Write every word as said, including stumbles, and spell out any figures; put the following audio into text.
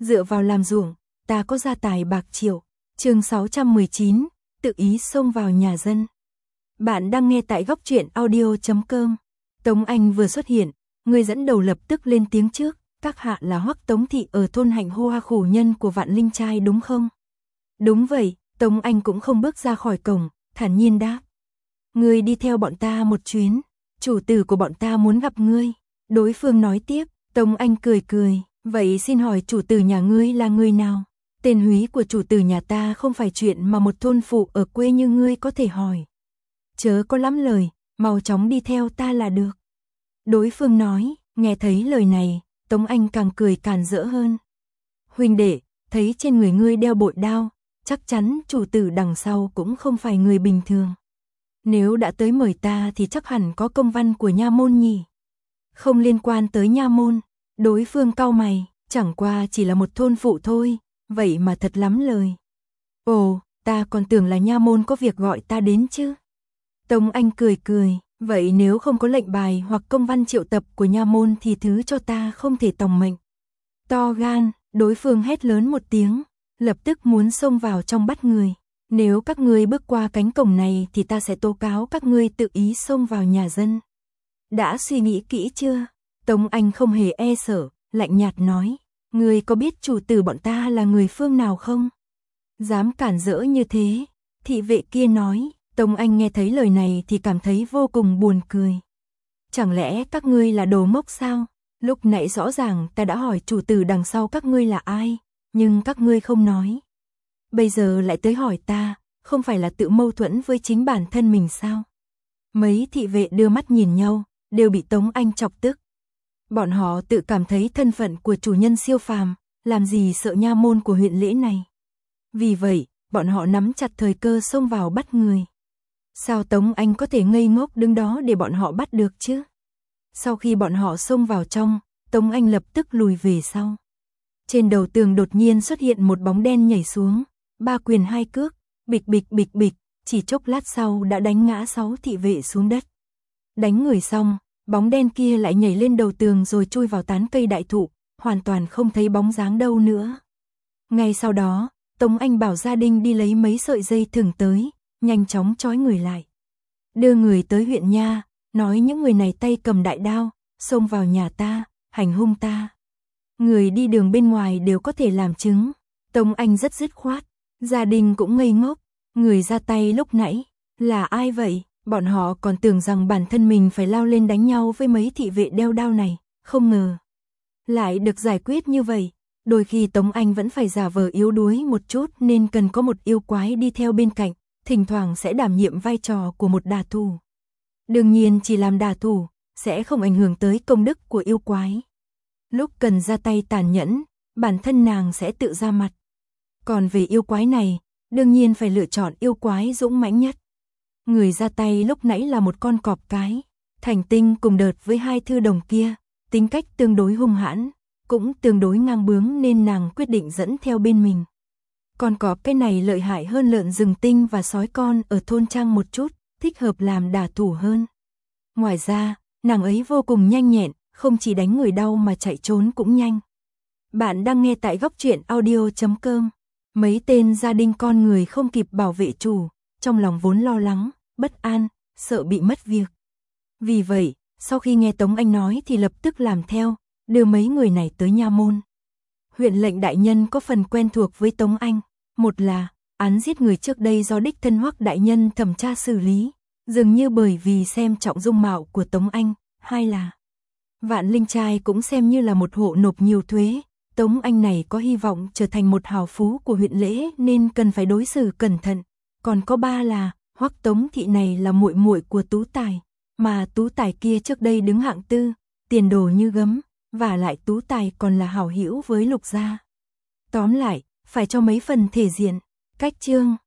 dựa vào làm ruộng, ta có gia tài bạc triệu. Chương sáu trăm mười chín, tự ý xông vào nhà dân. Bạn đang nghe tại góc truyện audio chấm com. Tống Anh vừa xuất hiện, người dẫn đầu lập tức lên tiếng trước, các hạ là Hoắc Tống thị ở thôn Hạnh Hoa khổ nhân của Vạn Linh trai đúng không? Đúng vậy, Tống Anh cũng không bước ra khỏi cổng, thản nhiên đáp. Ngươi đi theo bọn ta một chuyến, chủ tử của bọn ta muốn gặp ngươi. Đối phương nói tiếp, Tống Anh cười cười, vậy xin hỏi chủ tử nhà ngươi là người nào? Tên húy của chủ tử nhà ta không phải chuyện mà một thôn phụ ở quê như ngươi có thể hỏi. Chớ có lắm lời, mau chóng đi theo ta là được. Đối phương nói, nghe thấy lời này, Tống Anh càng cười càn rỡ hơn. Huynh đệ, thấy trên người ngươi đeo bội đao, chắc chắn chủ tử đằng sau cũng không phải người bình thường. Nếu đã tới mời ta thì chắc hẳn có công văn của nha môn nhỉ. Không liên quan tới nha môn, đối phương cau mày, chẳng qua chỉ là một thôn phụ thôi, vậy mà thật lắm lời. Ồ, ta còn tưởng là nha môn có việc gọi ta đến chứ. Tống Anh cười cười, vậy nếu không có lệnh bài hoặc công văn triệu tập của nha môn thì thứ cho ta không thể tòng mệnh. To gan, đối phương hét lớn một tiếng, lập tức muốn xông vào trong bắt người. Nếu các ngươi bước qua cánh cổng này thì ta sẽ tố cáo các ngươi tự ý xông vào nhà dân. Đã suy nghĩ kỹ chưa? Tống Anh không hề e sợ, lạnh nhạt nói, ngươi có biết chủ tử bọn ta là người phương nào không? Dám cản rỡ như thế, thị vệ kia nói. Tống Anh nghe thấy lời này thì cảm thấy vô cùng buồn cười. Chẳng lẽ các ngươi là đồ ngốc sao? Lúc nãy rõ ràng ta đã hỏi chủ tử đằng sau các ngươi là ai, nhưng các ngươi không nói. Bây giờ lại tới hỏi ta, không phải là tự mâu thuẫn với chính bản thân mình sao? Mấy thị vệ đưa mắt nhìn nhau, đều bị Tống Anh chọc tức. Bọn họ tự cảm thấy thân phận của chủ nhân siêu phàm, làm gì sợ nha môn của huyện lễ này. Vì vậy, bọn họ nắm chặt thời cơ xông vào bắt người. Sao Tống Anh có thể ngây ngốc đứng đó để bọn họ bắt được chứ? Sau khi bọn họ xông vào trong, Tống Anh lập tức lùi về sau. Trên đầu tường đột nhiên xuất hiện một bóng đen nhảy xuống, ba quyền hai cước, bịch bịch bịch bịch, chỉ chốc lát sau đã đánh ngã sáu thị vệ xuống đất. Đánh người xong, bóng đen kia lại nhảy lên đầu tường rồi chui vào tán cây đại thụ, hoàn toàn không thấy bóng dáng đâu nữa. Ngay sau đó, Tống Anh bảo gia đình đi lấy mấy sợi dây thừng tới, nhanh chóng trói người lại. Đưa người tới huyện nha, nói những người này tay cầm đại đao, xông vào nhà ta, hành hung ta. Người đi đường bên ngoài đều có thể làm chứng. Tống Anh rất dứt khoát, gia đình cũng ngây ngốc, người ra tay lúc nãy, là ai vậy? Bọn họ còn tưởng rằng bản thân mình phải lao lên đánh nhau với mấy thị vệ đeo đao này, không ngờ lại được giải quyết như vậy. Đôi khi Tống Anh vẫn phải giả vờ yếu đuối một chút nên cần có một yêu quái đi theo bên cạnh, thỉnh thoảng sẽ đảm nhiệm vai trò của một đả thủ. Đương nhiên chỉ làm đả thủ, sẽ không ảnh hưởng tới công đức của yêu quái. Lúc cần ra tay tàn nhẫn, bản thân nàng sẽ tự ra mặt. Còn về yêu quái này, đương nhiên phải lựa chọn yêu quái dũng mãnh nhất. Người ra tay lúc nãy là một con cọp cái, thành tinh cùng đợt với hai thư đồng kia, tính cách tương đối hung hãn, cũng tương đối ngang bướng nên nàng quyết định dẫn theo bên mình. Con cọp cái này lợi hại hơn lợn rừng tinh và sói con ở thôn trang một chút, thích hợp làm đả thủ hơn. Ngoài ra, nàng ấy vô cùng nhanh nhẹn, không chỉ đánh người đau mà chạy trốn cũng nhanh. Bạn đang nghe tại góc truyện audio chấm com. Mấy tên gia đình con người không kịp bảo vệ chủ, trong lòng vốn lo lắng, bất an, sợ bị mất việc. Vì vậy, sau khi nghe Tống Anh nói thì lập tức làm theo, đưa mấy người này tới nha môn. Huyện lệnh đại nhân có phần quen thuộc với Tống Anh. Một là, án giết người trước đây do đích thân Hoắc đại nhân thẩm tra xử lý, dường như bởi vì xem trọng dung mạo của Tống Anh. Hai là, Vạn Linh trai cũng xem như là một hộ nộp nhiều thuế. Tống Anh này có hy vọng trở thành một hào phú của huyện lễ nên cần phải đối xử cẩn thận. Còn có ba là, Hoắc Tống thị này là muội muội của Tú Tài, mà Tú Tài kia trước đây đứng hạng tư, tiền đồ như gấm, và lại Tú Tài còn là hảo hữu với Lục gia. Tóm lại, phải cho mấy phần thể diện. Cách chương